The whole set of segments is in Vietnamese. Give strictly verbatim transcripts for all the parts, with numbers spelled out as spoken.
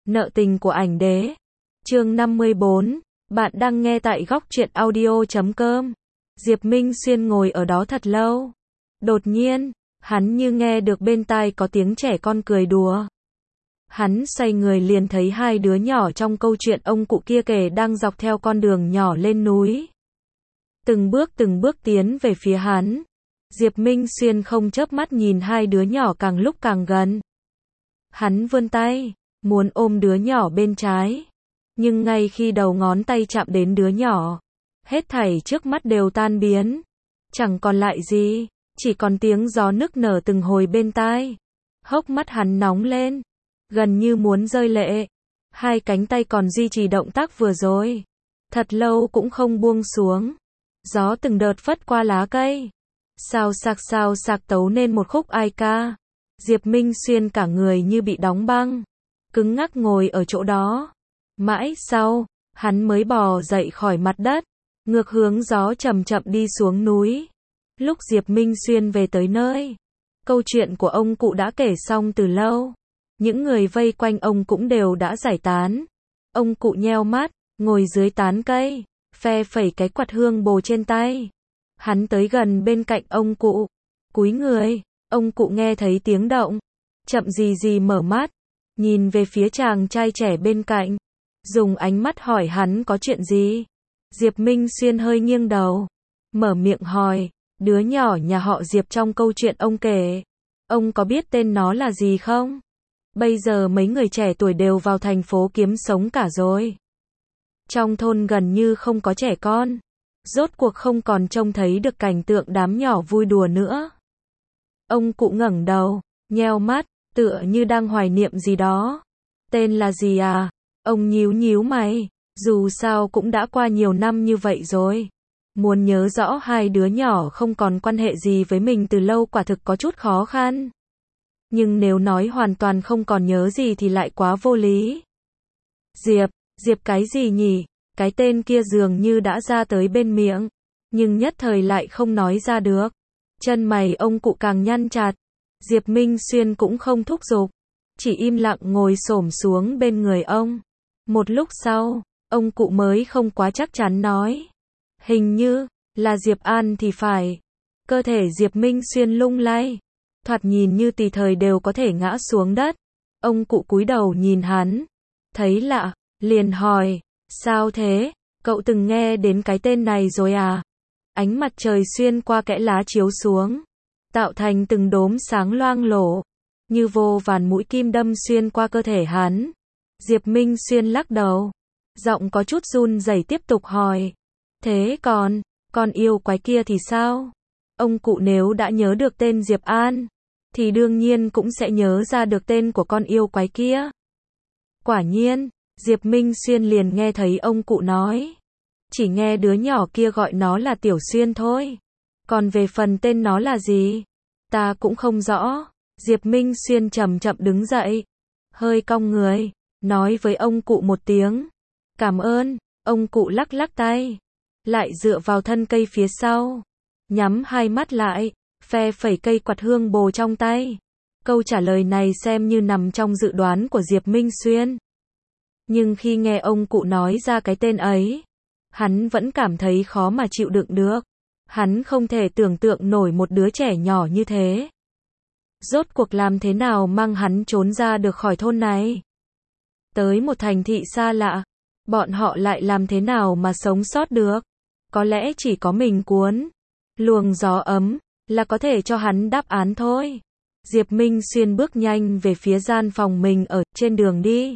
Nợ tình của ảnh đế. Chương năm mươi bốn. Bạn đang nghe tại góc truyện audio chấm com. Diệp Minh Xuyên ngồi ở đó thật lâu. Đột nhiên, hắn như nghe được bên tai có tiếng trẻ con cười đùa. Hắn xoay người liền thấy hai đứa nhỏ trong câu chuyện ông cụ kia kể đang dọc theo con đường nhỏ lên núi. Từng bước từng bước tiến về phía hắn. Diệp Minh Xuyên không chớp mắt nhìn hai đứa nhỏ càng lúc càng gần. Hắn vươn tay, muốn ôm đứa nhỏ bên trái. Nhưng ngay khi đầu ngón tay chạm đến đứa nhỏ, hết thảy trước mắt đều tan biến. Chẳng còn lại gì, chỉ còn tiếng gió nức nở từng hồi bên tai. Hốc mắt hắn nóng lên, gần như muốn rơi lệ. Hai cánh tay còn duy trì động tác vừa rồi. Thật lâu cũng không buông xuống. Gió từng đợt phất qua lá cây. Sao sạc sao sạc tấu nên một khúc ai ca. Diệp Minh Xuyên cả người như bị đóng băng. Cứng ngắc ngồi ở chỗ đó. Mãi sau, hắn mới bò dậy khỏi mặt đất. Ngược hướng gió chậm chậm đi xuống núi. Lúc Diệp Minh Xuyên về tới nơi, câu chuyện của ông cụ đã kể xong từ lâu. Những người vây quanh ông cũng đều đã giải tán. Ông cụ nheo mắt, ngồi dưới tán cây, phe phẩy cái quạt hương bồ trên tay. Hắn tới gần bên cạnh ông cụ, cúi người, ông cụ nghe thấy tiếng động, chậm gì gì mở mắt, nhìn về phía chàng trai trẻ bên cạnh, dùng ánh mắt hỏi hắn có chuyện gì. Diệp Minh Xuyên hơi nghiêng đầu, mở miệng hỏi, đứa nhỏ nhà họ Diệp trong câu chuyện ông kể, ông có biết tên nó là gì không? Bây giờ mấy người trẻ tuổi đều vào thành phố kiếm sống cả rồi. Trong thôn gần như không có trẻ con. Rốt cuộc không còn trông thấy được cảnh tượng đám nhỏ vui đùa nữa. Ông cụ ngẩng đầu, nheo mắt, tựa như đang hoài niệm gì đó. Tên là gì à? Ông nhíu nhíu mày, dù sao cũng đã qua nhiều năm như vậy rồi. Muốn nhớ rõ hai đứa nhỏ không còn quan hệ gì với mình từ lâu quả thực có chút khó khăn. Nhưng nếu nói hoàn toàn không còn nhớ gì thì lại quá vô lý. Diệp, Diệp cái gì nhỉ? Cái tên kia dường như đã ra tới bên miệng, nhưng nhất thời lại không nói ra được. Chân mày ông cụ càng nhăn chặt. Diệp Minh Xuyên cũng không thúc giục, chỉ im lặng ngồi xổm xuống bên người ông. Một lúc sau, ông cụ mới không quá chắc chắn nói. Hình như, là Diệp An thì phải. Cơ thể Diệp Minh Xuyên lung lay. Thoạt nhìn như tùy thời đều có thể ngã xuống đất. Ông cụ cúi đầu nhìn hắn. Thấy lạ, liền hỏi. Sao thế? Cậu từng nghe đến cái tên này rồi à? Ánh mặt trời xuyên qua kẽ lá chiếu xuống, tạo thành từng đốm sáng loang lổ, như vô vàn mũi kim đâm xuyên qua cơ thể hắn. Diệp Minh Xuyên lắc đầu, giọng có chút run rẩy tiếp tục hỏi. Thế còn, con yêu quái kia thì sao? Ông cụ nếu đã nhớ được tên Diệp An, thì đương nhiên cũng sẽ nhớ ra được tên của con yêu quái kia. Quả nhiên, Diệp Minh Xuyên liền nghe thấy ông cụ nói. Chỉ nghe đứa nhỏ kia gọi nó là Tiểu Xuyên thôi. Còn về phần tên nó là gì? Ta cũng không rõ. Diệp Minh Xuyên chậm chậm đứng dậy. Hơi cong người. Nói với ông cụ một tiếng. Cảm ơn. Ông cụ lắc lắc tay. Lại dựa vào thân cây phía sau. Nhắm hai mắt lại. Phe phẩy cây quạt hương bồ trong tay. Câu trả lời này xem như nằm trong dự đoán của Diệp Minh Xuyên. Nhưng khi nghe ông cụ nói ra cái tên ấy, hắn vẫn cảm thấy khó mà chịu đựng được. Hắn không thể tưởng tượng nổi một đứa trẻ nhỏ như thế. Rốt cuộc làm thế nào mang hắn trốn ra được khỏi thôn này? Tới một thành thị xa lạ, bọn họ lại làm thế nào mà sống sót được? Có lẽ chỉ có mình cuốn luồng gió ấm là có thể cho hắn đáp án thôi. Diệp Minh Xuyên bước nhanh về phía gian phòng mình ở trên đường đi.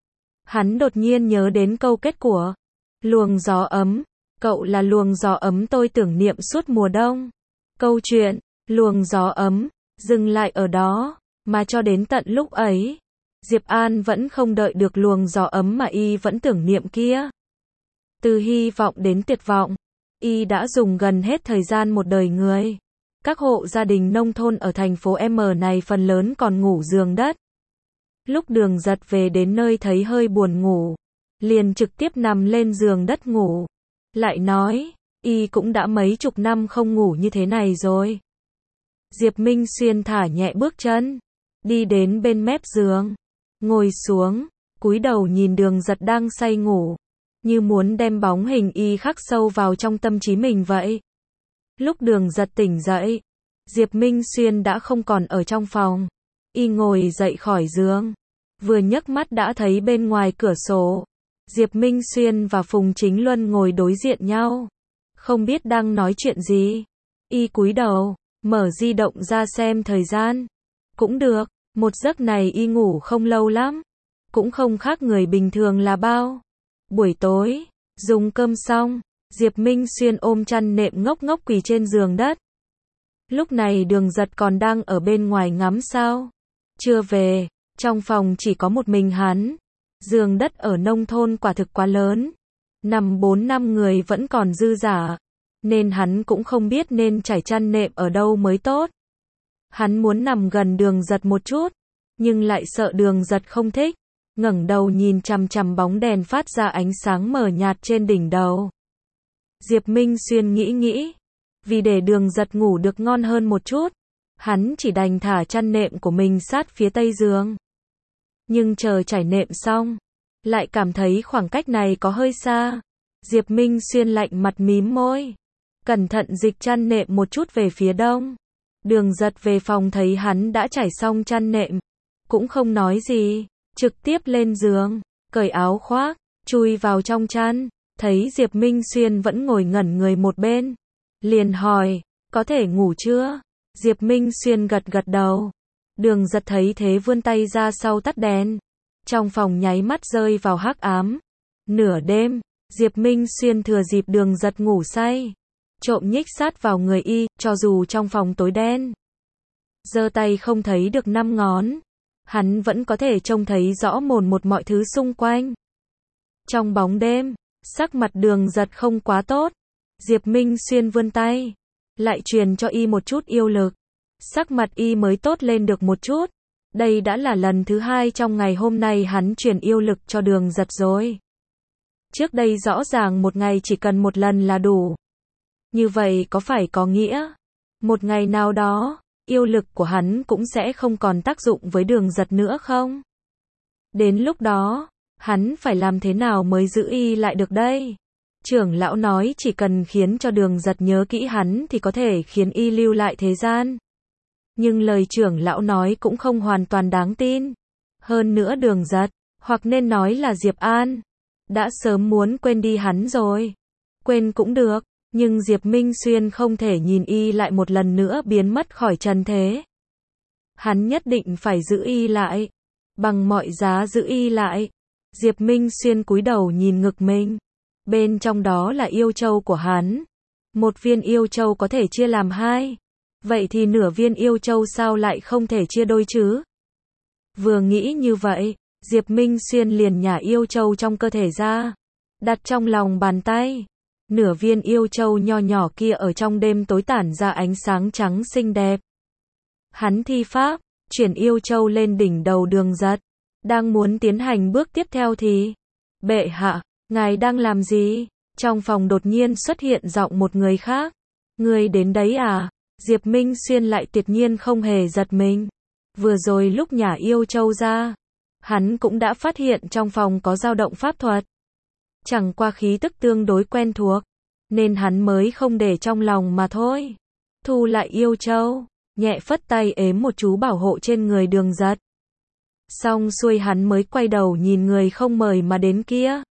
Hắn đột nhiên nhớ đến câu kết của luồng gió ấm, cậu là luồng gió ấm tôi tưởng niệm suốt mùa đông. Câu chuyện, luồng gió ấm, dừng lại ở đó, mà cho đến tận lúc ấy, Diệp An vẫn không đợi được luồng gió ấm mà y vẫn tưởng niệm kia. Từ hy vọng đến tuyệt vọng, y đã dùng gần hết thời gian một đời người. Các hộ gia đình nông thôn ở thành phố M này phần lớn còn ngủ giường đất. Lúc Đường Giật về đến nơi thấy hơi buồn ngủ, liền trực tiếp nằm lên giường đất ngủ. Lại nói, y cũng đã mấy chục năm không ngủ như thế này rồi. Diệp Minh Xuyên thả nhẹ bước chân, đi đến bên mép giường, ngồi xuống, cúi đầu nhìn Đường Giật đang say ngủ, như muốn đem bóng hình y khắc sâu vào trong tâm trí mình vậy. Lúc Đường Giật tỉnh dậy, Diệp Minh Xuyên đã không còn ở trong phòng. Y ngồi dậy khỏi giường, vừa nhấc mắt đã thấy bên ngoài cửa sổ, Diệp Minh Xuyên và Phùng Chính Luân ngồi đối diện nhau, không biết đang nói chuyện gì. Y cúi đầu, mở di động ra xem thời gian. Cũng được, một giấc này y ngủ không lâu lắm, cũng không khác người bình thường là bao. Buổi tối, dùng cơm xong, Diệp Minh Xuyên ôm chăn nệm ngốc ngốc quỳ trên giường đất. Lúc này Đường Giật còn đang ở bên ngoài ngắm sao. Chưa về, trong phòng chỉ có một mình hắn. Giường đất ở nông thôn quả thực quá lớn, nằm bốn năm người vẫn còn dư dả, nên hắn cũng không biết nên trải chăn nệm ở đâu mới tốt. Hắn muốn nằm gần Đường Giật một chút, nhưng lại sợ Đường Giật không thích, ngẩng đầu nhìn chằm chằm bóng đèn phát ra ánh sáng mờ nhạt trên đỉnh đầu. Diệp Minh Xuyên nghĩ nghĩ, vì để Đường Giật ngủ được ngon hơn một chút, hắn chỉ đành thả chăn nệm của mình sát phía tây giường. Nhưng chờ trải nệm xong, lại cảm thấy khoảng cách này có hơi xa. Diệp Minh Xuyên lạnh mặt mím môi, cẩn thận dịch chăn nệm một chút về phía đông. Đường Giật về phòng thấy hắn đã trải xong chăn nệm, cũng không nói gì, trực tiếp lên giường, cởi áo khoác, chui vào trong chăn, thấy Diệp Minh Xuyên vẫn ngồi ngẩn người một bên, liền hỏi, có thể ngủ chưa? Diệp Minh Xuyên gật gật đầu. Đường Giật thấy thế vươn tay ra sau tắt đèn. Trong phòng nháy mắt rơi vào hắc ám. Nửa đêm, Diệp Minh Xuyên thừa dịp Đường Giật ngủ say, trộm nhích sát vào người y, cho dù trong phòng tối đen. Giơ tay không thấy được năm ngón, hắn vẫn có thể trông thấy rõ mồn một mọi thứ xung quanh. Trong bóng đêm, sắc mặt Đường Giật không quá tốt. Diệp Minh Xuyên vươn tay, lại truyền cho y một chút yêu lực. Sắc mặt y mới tốt lên được một chút. Đây đã là lần thứ hai trong ngày hôm nay hắn truyền yêu lực cho Đường Giật rồi. Trước đây rõ ràng một ngày chỉ cần một lần là đủ. Như vậy có phải có nghĩa, một ngày nào đó, yêu lực của hắn cũng sẽ không còn tác dụng với Đường Giật nữa không? Đến lúc đó, hắn phải làm thế nào mới giữ y lại được đây? Trưởng lão nói chỉ cần khiến cho Đường Giật nhớ kỹ hắn thì có thể khiến y lưu lại thế gian. Nhưng lời trưởng lão nói cũng không hoàn toàn đáng tin. Hơn nữa Đường Giật, hoặc nên nói là Diệp An, đã sớm muốn quên đi hắn rồi. Quên cũng được, nhưng Diệp Minh Xuyên không thể nhìn y lại một lần nữa biến mất khỏi trần thế. Hắn nhất định phải giữ y lại, bằng mọi giá giữ y lại. Diệp Minh Xuyên cúi đầu nhìn ngực mình. Bên trong đó là yêu châu của hắn. Một viên yêu châu có thể chia làm hai. Vậy thì nửa viên yêu châu sao lại không thể chia đôi chứ? Vừa nghĩ như vậy, Diệp Minh Xuyên liền nhả yêu châu trong cơ thể ra, đặt trong lòng bàn tay. Nửa viên yêu châu nho nhỏ kia ở trong đêm tối tản ra ánh sáng trắng xinh đẹp. Hắn thi pháp, chuyển yêu châu lên đỉnh đầu Đường Giật. Đang muốn tiến hành bước tiếp theo thì, bệ hạ, ngài đang làm gì? Trong phòng đột nhiên xuất hiện giọng một người khác. Người đến đấy à? Diệp Minh Xuyên lại tuyệt nhiên không hề giật mình. Vừa rồi lúc nhả yêu châu ra, hắn cũng đã phát hiện trong phòng có dao động pháp thuật. Chẳng qua khí tức tương đối quen thuộc, nên hắn mới không để trong lòng mà thôi. Thu lại yêu châu, nhẹ phất tay ếm một chú bảo hộ trên người Đường Giật. Xong xuôi hắn mới quay đầu nhìn người không mời mà đến kia.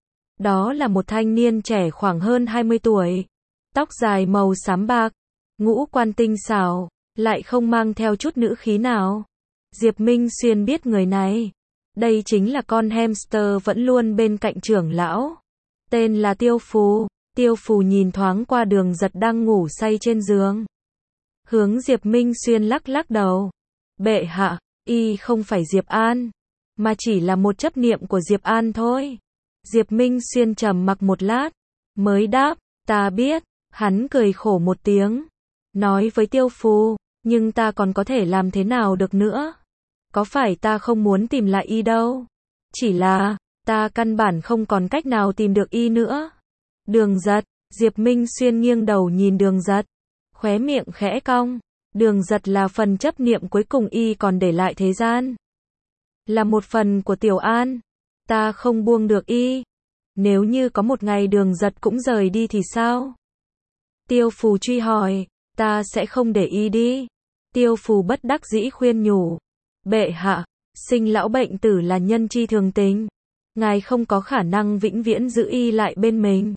Đó là một thanh niên trẻ khoảng hơn hai mươi tuổi, tóc dài màu xám bạc, ngũ quan tinh xảo, lại không mang theo chút nữ khí nào. Diệp Minh Xuyên biết người này, đây chính là con hamster vẫn luôn bên cạnh trưởng lão, tên là Tiêu Phù. Tiêu Phù nhìn thoáng qua Đường Giật đang ngủ say trên giường, hướng Diệp Minh Xuyên lắc lắc đầu. Bệ hạ, y không phải Diệp An, mà chỉ là một chấp niệm của Diệp An thôi. Diệp Minh Xuyên trầm mặc một lát, mới đáp, ta biết. Hắn cười khổ một tiếng, nói với Tiêu Phù, nhưng ta còn có thể làm thế nào được nữa? Có phải ta không muốn tìm lại y đâu, chỉ là, ta căn bản không còn cách nào tìm được y nữa. Đường Giật, Diệp Minh Xuyên nghiêng đầu nhìn Đường Giật, khóe miệng khẽ cong. Đường Giật là phần chấp niệm cuối cùng y còn để lại thế gian, là một phần của Tiểu An. Ta không buông được y. Nếu như có một ngày Đường Giật cũng rời đi thì sao? Tiêu Phù truy hỏi. Ta sẽ không để y đi. Tiêu Phù bất đắc dĩ khuyên nhủ. Bệ hạ, sinh lão bệnh tử là nhân chi thường tình. Ngài không có khả năng vĩnh viễn giữ y lại bên mình.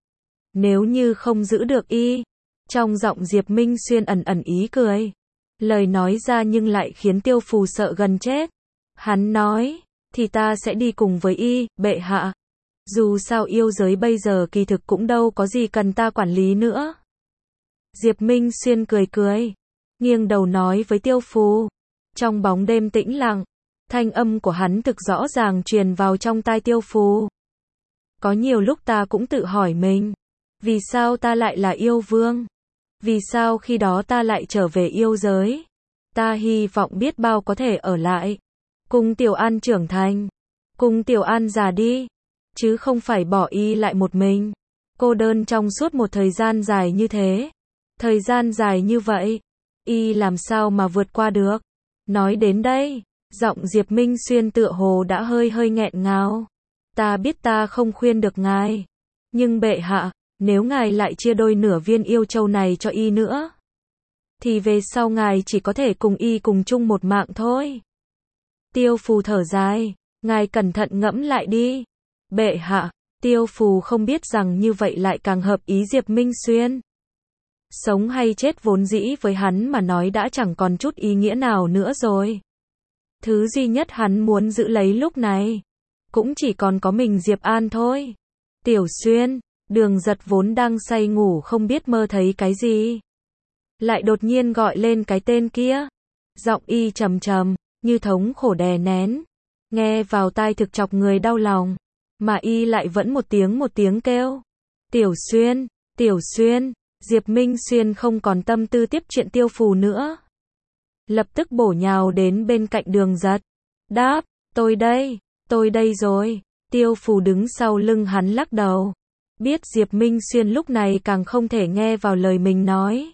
Nếu như không giữ được y. Trong giọng Diệp Minh Xuyên ẩn ẩn ý cười. Lời nói ra nhưng lại khiến Tiêu Phù sợ gần chết. Hắn nói, thì ta sẽ đi cùng với y, bệ hạ. Dù sao yêu giới bây giờ kỳ thực cũng đâu có gì cần ta quản lý nữa. Diệp Minh Xuyên cười cười, nghiêng đầu nói với Tiêu Phù. Trong bóng đêm tĩnh lặng, thanh âm của hắn thực rõ ràng truyền vào trong tai Tiêu Phù. Có nhiều lúc ta cũng tự hỏi mình, vì sao ta lại là yêu vương? Vì sao khi đó ta lại trở về yêu giới? Ta hy vọng biết bao có thể ở lại, cùng Tiểu An trưởng thành, cùng Tiểu An già đi, chứ không phải bỏ y lại một mình, cô đơn trong suốt một thời gian dài như thế. Thời gian dài như vậy, y làm sao mà vượt qua được? Nói đến đây, giọng Diệp Minh Xuyên tựa hồ đã hơi hơi nghẹn ngào. Ta biết ta không khuyên được ngài, nhưng bệ hạ, nếu ngài lại chia đôi nửa viên yêu châu này cho y nữa, thì về sau ngài chỉ có thể cùng y cùng chung một mạng thôi. Tiêu Phù thở dài, ngài cẩn thận ngẫm lại đi. Bệ hạ, Tiêu Phù không biết rằng như vậy lại càng hợp ý Diệp Minh Xuyên. Sống hay chết vốn dĩ với hắn mà nói đã chẳng còn chút ý nghĩa nào nữa rồi. Thứ duy nhất hắn muốn giữ lấy lúc này, cũng chỉ còn có mình Diệp An thôi. Tiểu Xuyên, Đường Giật vốn đang say ngủ không biết mơ thấy cái gì, lại đột nhiên gọi lên cái tên kia. Giọng y trầm trầm, như thống khổ đè nén, nghe vào tai thực chọc người đau lòng, mà y lại vẫn một tiếng một tiếng kêu. Tiểu Xuyên, Tiểu Xuyên. Diệp Minh Xuyên không còn tâm tư tiếp chuyện Tiêu Phù nữa, lập tức bổ nhào đến bên cạnh Đường Giật. Đáp, tôi đây, tôi đây rồi. Tiêu Phù đứng sau lưng hắn lắc đầu, biết Diệp Minh Xuyên lúc này càng không thể nghe vào lời mình nói.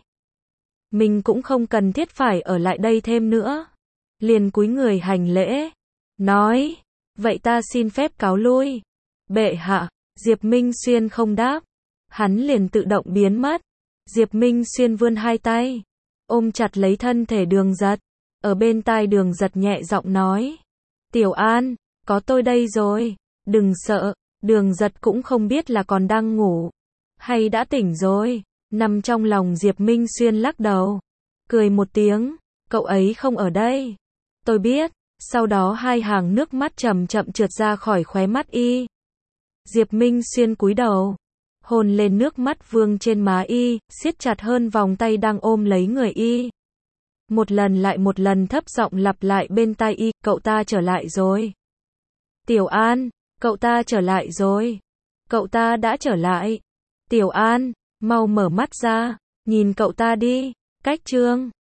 Mình cũng không cần thiết phải ở lại đây thêm nữa. Liền cúi người hành lễ, nói, vậy ta xin phép cáo lui. Bệ hạ. Diệp Minh Xuyên không đáp, hắn liền tự động biến mất. Diệp Minh Xuyên vươn hai tay, ôm chặt lấy thân thể Đường Giật, ở bên tai Đường Giật nhẹ giọng nói. Tiểu An, có tôi đây rồi, đừng sợ. Đường Giật cũng không biết là còn đang ngủ, hay đã tỉnh rồi. Nằm trong lòng Diệp Minh Xuyên lắc đầu, cười một tiếng, cậu ấy không ở đây. Tôi biết. Sau đó hai hàng nước mắt chậm chậm trượt ra khỏi khóe mắt y. Diệp Minh Xuyên cúi đầu, hôn lên nước mắt vương trên má y, siết chặt hơn vòng tay đang ôm lấy người y. Một lần lại một lần thấp giọng lặp lại bên tai y, cậu ta trở lại rồi. Tiểu An, cậu ta trở lại rồi. Cậu ta đã trở lại. Tiểu An, mau mở mắt ra, nhìn cậu ta đi. Cách chương